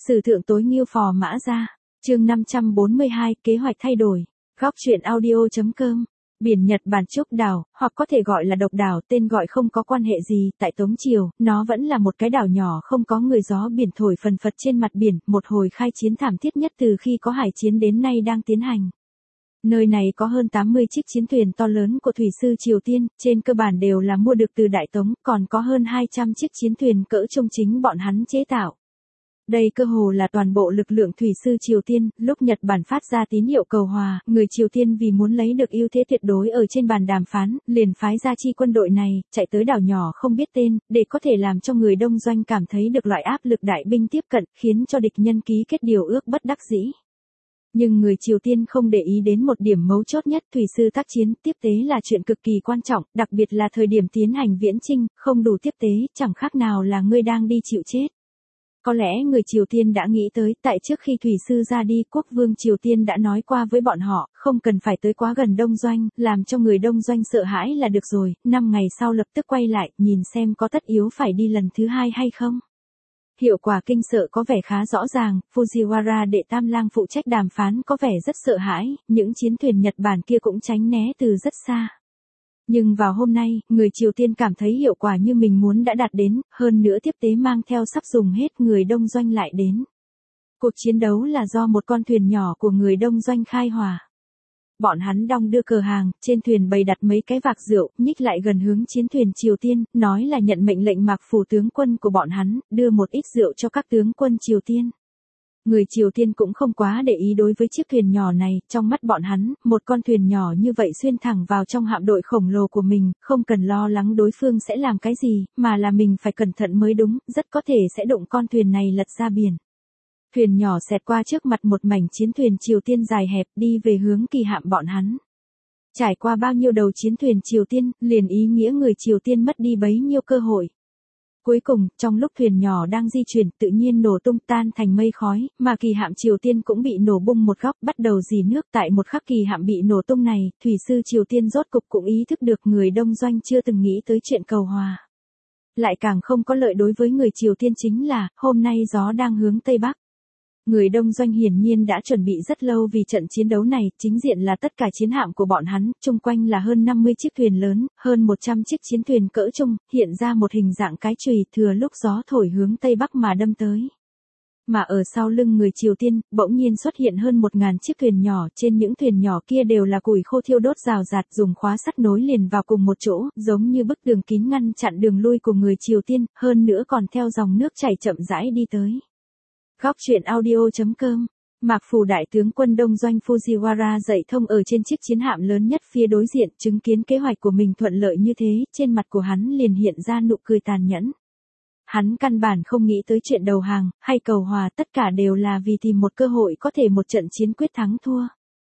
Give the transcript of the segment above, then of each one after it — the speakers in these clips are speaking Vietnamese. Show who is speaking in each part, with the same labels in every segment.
Speaker 1: Sử thượng tối Ngưu Phò Mã Gia, chương 542, kế hoạch thay đổi. Góc truyện audio.com. Biển Nhật Bản Trúc đảo, hoặc có thể gọi là độc đảo, tên gọi không có quan hệ gì, tại Tống Triều, nó vẫn là một cái đảo nhỏ không có người, gió biển thổi phần phật trên mặt biển, một hồi khai chiến thảm thiết nhất từ khi có hải chiến đến nay đang tiến hành. Nơi này có hơn 80 chiếc chiến thuyền to lớn của thủy sư Triều Tiên, trên cơ bản đều là mua được từ Đại Tống, còn có hơn 200 chiếc chiến thuyền cỡ trung chính bọn hắn chế tạo. Đây cơ hồ là toàn bộ lực lượng thủy sư Triều Tiên, lúc Nhật Bản phát ra tín hiệu cầu hòa, người Triều Tiên vì muốn lấy được ưu thế tuyệt đối ở trên bàn đàm phán, liền phái ra chi quân đội này, chạy tới đảo nhỏ không biết tên, để có thể làm cho người đông doanh cảm thấy được loại áp lực đại binh tiếp cận, khiến cho địch nhân ký kết điều ước bất đắc dĩ. Nhưng người Triều Tiên không để ý đến một điểm mấu chốt nhất, thủy sư tác chiến, tiếp tế là chuyện cực kỳ quan trọng, đặc biệt là thời điểm tiến hành viễn chinh, không đủ tiếp tế, chẳng khác nào là ngươi đang đi chịu chết. Có lẽ người Triều Tiên đã nghĩ tới, tại trước khi thủy sư ra đi, quốc vương Triều Tiên đã nói qua với bọn họ, không cần phải tới quá gần đông doanh, làm cho người đông doanh sợ hãi là được rồi, 5 ngày sau lập tức quay lại, nhìn xem có tất yếu phải đi lần thứ 2 hay không. Hiệu quả kinh sợ có vẻ khá rõ ràng, Fujiwara đệ tam lang phụ trách đàm phán có vẻ rất sợ hãi, những chiến thuyền Nhật Bản kia cũng tránh né từ rất xa. Nhưng vào hôm nay, người Triều Tiên cảm thấy hiệu quả như mình muốn đã đạt đến, hơn nữa tiếp tế mang theo sắp dùng hết, người đông doanh lại đến. Cuộc chiến đấu là do một con thuyền nhỏ của người đông doanh khai hỏa. Bọn hắn đong đưa cờ hàng, trên thuyền bày đặt mấy cái vạc rượu, nhích lại gần hướng chiến thuyền Triều Tiên, nói là nhận mệnh lệnh Mạc Phủ tướng quân của bọn hắn, đưa một ít rượu cho các tướng quân Triều Tiên. Người Triều Tiên cũng không quá để ý đối với chiếc thuyền nhỏ này, trong mắt bọn hắn, một con thuyền nhỏ như vậy xuyên thẳng vào trong hạm đội khổng lồ của mình, không cần lo lắng đối phương sẽ làm cái gì, mà là mình phải cẩn thận mới đúng, rất có thể sẽ đụng con thuyền này lật ra biển. Thuyền nhỏ xẹt qua trước mặt một mảnh chiến thuyền Triều Tiên dài hẹp đi về hướng kỳ hạm bọn hắn. Trải qua bao nhiêu đầu chiến thuyền Triều Tiên, liền ý nghĩa người Triều Tiên mất đi bấy nhiêu cơ hội. Cuối cùng, trong lúc thuyền nhỏ đang di chuyển, tự nhiên nổ tung tan thành mây khói, mà kỳ hạm Triều Tiên cũng bị nổ bung một góc, bắt đầu rỉ nước. Tại một khắc kỳ hạm bị nổ tung này, thủy sư Triều Tiên rốt cục cũng ý thức được người đông doanh chưa từng nghĩ tới chuyện cầu hòa. Lại càng không có lợi đối với người Triều Tiên chính là, hôm nay gió đang hướng Tây Bắc. Người đông doanh hiển nhiên đã chuẩn bị rất lâu vì trận chiến đấu này, chính diện là tất cả chiến hạm của bọn hắn, chung quanh là hơn 50 chiếc thuyền lớn, hơn 100 chiếc chiến thuyền cỡ trung, hiện ra một hình dạng cái chùy, thừa lúc gió thổi hướng Tây Bắc mà đâm tới. Mà ở sau lưng người Triều Tiên, bỗng nhiên xuất hiện hơn 1000 chiếc thuyền nhỏ, trên những thuyền nhỏ kia đều là củi khô thiêu đốt rào rạt, dùng khóa sắt nối liền vào cùng một chỗ, giống như bức tường kín ngăn chặn đường lui của người Triều Tiên, hơn nữa còn theo dòng nước chảy chậm rãi đi tới. Góc truyện audio.com. Mạc Phủ đại tướng quân đông doanh Fujiwara dậy thông ở trên chiếc chiến hạm lớn nhất phía đối diện, chứng kiến kế hoạch của mình thuận lợi như thế, trên mặt của hắn liền hiện ra nụ cười tàn nhẫn. Hắn căn bản không nghĩ tới chuyện đầu hàng, hay cầu hòa, tất cả đều là vì tìm một cơ hội có thể một trận chiến quyết thắng thua.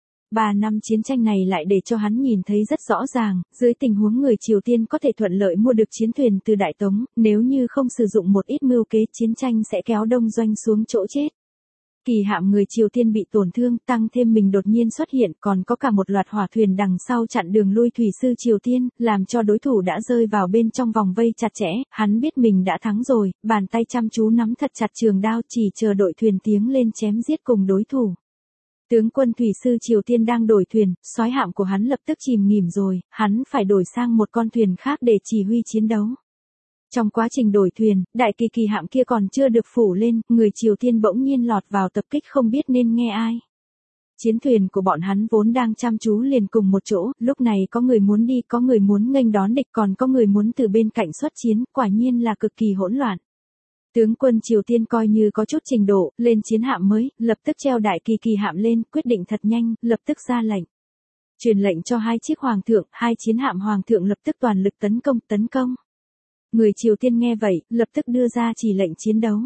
Speaker 1: 3 năm chiến tranh này lại để cho hắn nhìn thấy rất rõ ràng, dưới tình huống người Triều Tiên có thể thuận lợi mua được chiến thuyền từ Đại Tống, nếu như không sử dụng một ít mưu kế, chiến tranh sẽ kéo đông doanh xuống chỗ chết. Kỳ hạm người Triều Tiên bị tổn thương, tăng thêm mình đột nhiên xuất hiện, còn có cả một loạt hỏa thuyền đằng sau chặn đường lui thủy sư Triều Tiên, làm cho đối thủ đã rơi vào bên trong vòng vây chặt chẽ, hắn biết mình đã thắng rồi, bàn tay chăm chú nắm thật chặt trường đao, chỉ chờ đội thuyền tiến lên chém giết cùng đối thủ. Tướng quân thủy sư Triều Tiên đang đổi thuyền, soái hạm của hắn lập tức chìm nghỉm rồi, hắn phải đổi sang một con thuyền khác để chỉ huy chiến đấu. Trong quá trình đổi thuyền, đại kỳ hạm kia còn chưa được phủ lên, người Triều Tiên bỗng nhiên lọt vào tập kích không biết nên nghe ai. Chiến thuyền của bọn hắn vốn đang chăm chú liền cùng một chỗ, lúc này có người muốn đi, có người muốn nghênh đón địch, còn có người muốn từ bên cạnh xuất chiến, quả nhiên là cực kỳ hỗn loạn. Tướng quân Triều Tiên coi như có chút trình độ, lên chiến hạm mới, lập tức treo đại kỳ hạm lên, quyết định thật nhanh, lập tức ra lệnh. Truyền lệnh cho 2 chiếc hoàng thượng, 2 chiến hạm hoàng thượng lập tức toàn lực tấn công. Người Triều Tiên nghe vậy, lập tức đưa ra chỉ lệnh chiến đấu.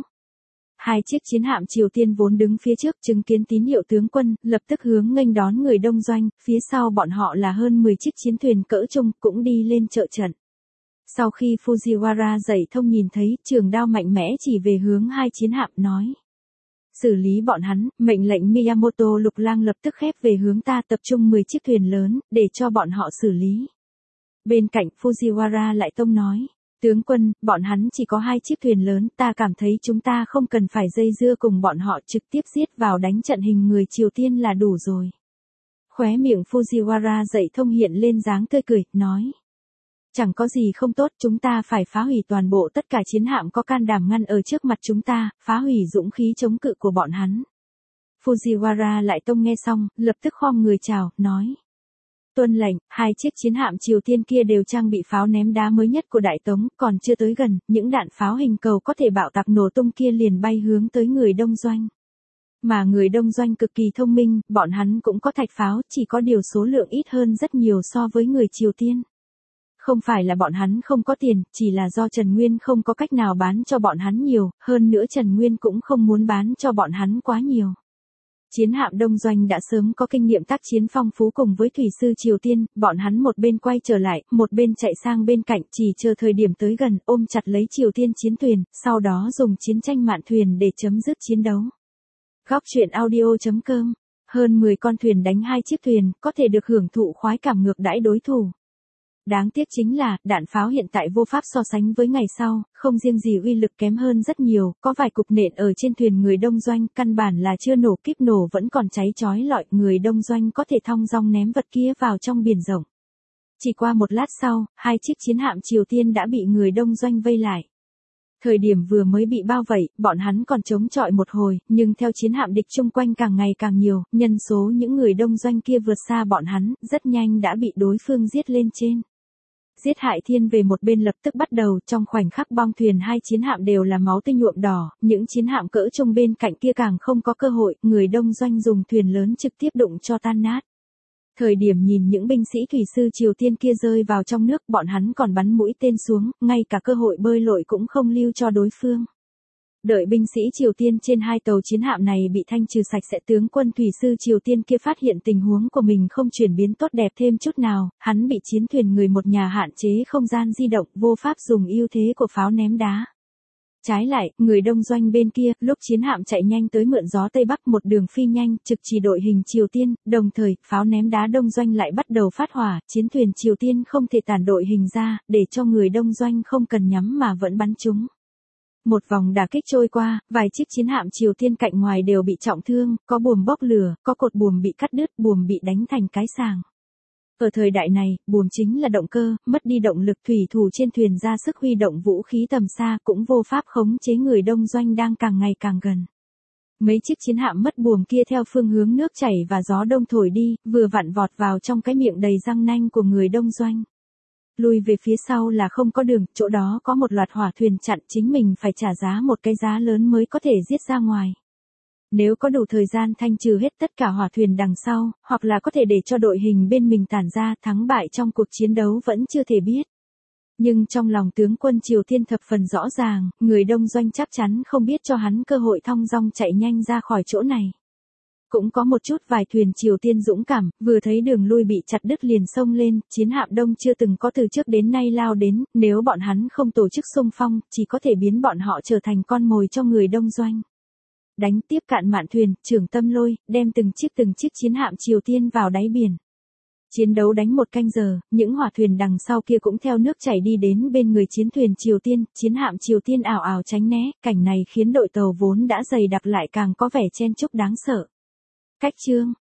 Speaker 1: 2 chiếc chiến hạm Triều Tiên vốn đứng phía trước, chứng kiến tín hiệu tướng quân, lập tức hướng nghênh đón người đông doanh, phía sau bọn họ là hơn 10 chiếc chiến thuyền cỡ trung, cũng đi lên trợ trận. Sau khi Fujiwara dậy thông nhìn thấy, trường đao mạnh mẽ chỉ về hướng 2 chiến hạm, nói. Xử lý bọn hắn, mệnh lệnh Miyamoto Lục Lang lập tức khép về hướng ta, tập trung 10 chiếc thuyền lớn, để cho bọn họ xử lý. Bên cạnh Fujiwara lại tông nói. Tướng quân, bọn hắn chỉ có 2 chiếc thuyền lớn, ta cảm thấy chúng ta không cần phải dây dưa cùng bọn họ, trực tiếp giết vào đánh trận hình người Triều Tiên là đủ rồi. Khóe miệng Fujiwara dậy thông hiện lên dáng tươi cười, nói. Chẳng có gì không tốt, chúng ta phải phá hủy toàn bộ tất cả chiến hạm có can đảm ngăn ở trước mặt chúng ta, phá hủy dũng khí chống cự của bọn hắn. Fujiwara lại tông nghe xong, lập tức khom người chào, nói. Tuân lệnh, 2 chiếc chiến hạm Triều Tiên kia đều trang bị pháo ném đá mới nhất của Đại Tống, còn chưa tới gần, những đạn pháo hình cầu có thể bạo tạc nổ tung kia liền bay hướng tới người Đông Doanh. Mà người Đông Doanh cực kỳ thông minh, bọn hắn cũng có thạch pháo, chỉ có điều số lượng ít hơn rất nhiều so với người Triều Tiên. Không phải là bọn hắn không có tiền, chỉ là do Trần Nguyên không có cách nào bán cho bọn hắn nhiều, hơn nữa Trần Nguyên cũng không muốn bán cho bọn hắn quá nhiều. Chiến hạm Đông Doanh đã sớm có kinh nghiệm tác chiến phong phú cùng với thủy sư Triều Tiên, bọn hắn một bên quay trở lại, một bên chạy sang bên cạnh chỉ chờ thời điểm tới gần ôm chặt lấy Triều Tiên chiến thuyền, sau đó dùng chiến tranh mạn thuyền để chấm dứt chiến đấu. Góc truyện audio.com. Hơn 10 con thuyền đánh 2 chiếc thuyền, có thể được hưởng thụ khoái cảm ngược đãi đối thủ. Đáng tiếc chính là, đạn pháo hiện tại vô pháp so sánh với ngày sau, không riêng gì uy lực kém hơn rất nhiều, có vài cục nện ở trên thuyền người Đông Doanh, căn bản là chưa nổ, kíp nổ vẫn còn cháy chói lọi, người Đông Doanh có thể thong dong ném vật kia vào trong biển rộng. Chỉ qua một lát sau, 2 chiếc chiến hạm Triều Tiên đã bị người Đông Doanh vây lại. Thời điểm vừa mới bị bao vây, bọn hắn còn chống chọi một hồi, nhưng theo chiến hạm địch chung quanh càng ngày càng nhiều, nhân số những người Đông Doanh kia vượt xa bọn hắn, rất nhanh đã bị đối phương giết lên trên. Giết hại thiên về một bên lập tức bắt đầu, trong khoảnh khắc bong thuyền 2 chiến hạm đều là máu tươi nhuộm đỏ, những chiến hạm cỡ trung bên cạnh kia càng không có cơ hội, người Đông Doanh dùng thuyền lớn trực tiếp đụng cho tan nát. Thời điểm nhìn những binh sĩ thủy sư Triều Tiên kia rơi vào trong nước, bọn hắn còn bắn mũi tên xuống, ngay cả cơ hội bơi lội cũng không lưu cho đối phương. Đợi binh sĩ Triều Tiên trên 2 tàu chiến hạm này bị thanh trừ sạch sẽ, tướng quân thủy sư Triều Tiên kia phát hiện tình huống của mình không chuyển biến tốt đẹp thêm chút nào, hắn bị chiến thuyền người một nhà hạn chế không gian di động, vô pháp dùng ưu thế của pháo ném đá. Trái lại, người Đông Doanh bên kia, lúc chiến hạm chạy nhanh tới mượn gió Tây Bắc một đường phi nhanh, trực chỉ đội hình Triều Tiên, đồng thời, pháo ném đá Đông Doanh lại bắt đầu phát hỏa, chiến thuyền Triều Tiên không thể tản đội hình ra, để cho người Đông Doanh không cần nhắm mà vẫn bắn chúng. Một vòng đả kích trôi qua, vài chiếc chiến hạm Triều Tiên cạnh ngoài đều bị trọng thương, có buồm bốc lửa, có cột buồm bị cắt đứt, buồm bị đánh thành cái sàng. Ở thời đại này, buồm chính là động cơ, mất đi động lực, thủy thủ trên thuyền ra sức huy động vũ khí tầm xa cũng vô pháp khống chế người Đông Doanh đang càng ngày càng gần. Mấy chiếc chiến hạm mất buồm kia theo phương hướng nước chảy và gió đông thổi đi, vừa vặn vọt vào trong cái miệng đầy răng nanh của người Đông Doanh. Lùi về phía sau là không có đường, chỗ đó có một loạt hỏa thuyền chặn, chính mình phải trả giá một cái giá lớn mới có thể giết ra ngoài. Nếu có đủ thời gian thanh trừ hết tất cả hỏa thuyền đằng sau, hoặc là có thể để cho đội hình bên mình tản ra, thắng bại trong cuộc chiến đấu vẫn chưa thể biết. Nhưng trong lòng tướng quân Triều Tiên thập phần rõ ràng, người Đông Doanh chắc chắn không biết cho hắn cơ hội thong dong chạy nhanh ra khỏi chỗ này. Cũng có một chút vài thuyền Triều Tiên dũng cảm, vừa thấy đường lui bị chặt đứt liền xông lên, chiến hạm Đông chưa từng có từ trước đến nay lao đến, nếu bọn hắn không tổ chức xung phong, chỉ có thể biến bọn họ trở thành con mồi cho người Đông Doanh. Đánh tiếp cạn mạn thuyền, trưởng tâm lôi, đem từng chiếc chiến hạm Triều Tiên vào đáy biển. Chiến đấu đánh 1 canh giờ, những hỏa thuyền đằng sau kia cũng theo nước chảy đi đến bên người chiến thuyền Triều Tiên, chiến hạm Triều Tiên ảo ảo tránh né, cảnh này khiến đội tàu vốn đã dày đặc lại càng có vẻ chen chúc đáng sợ. Cách chương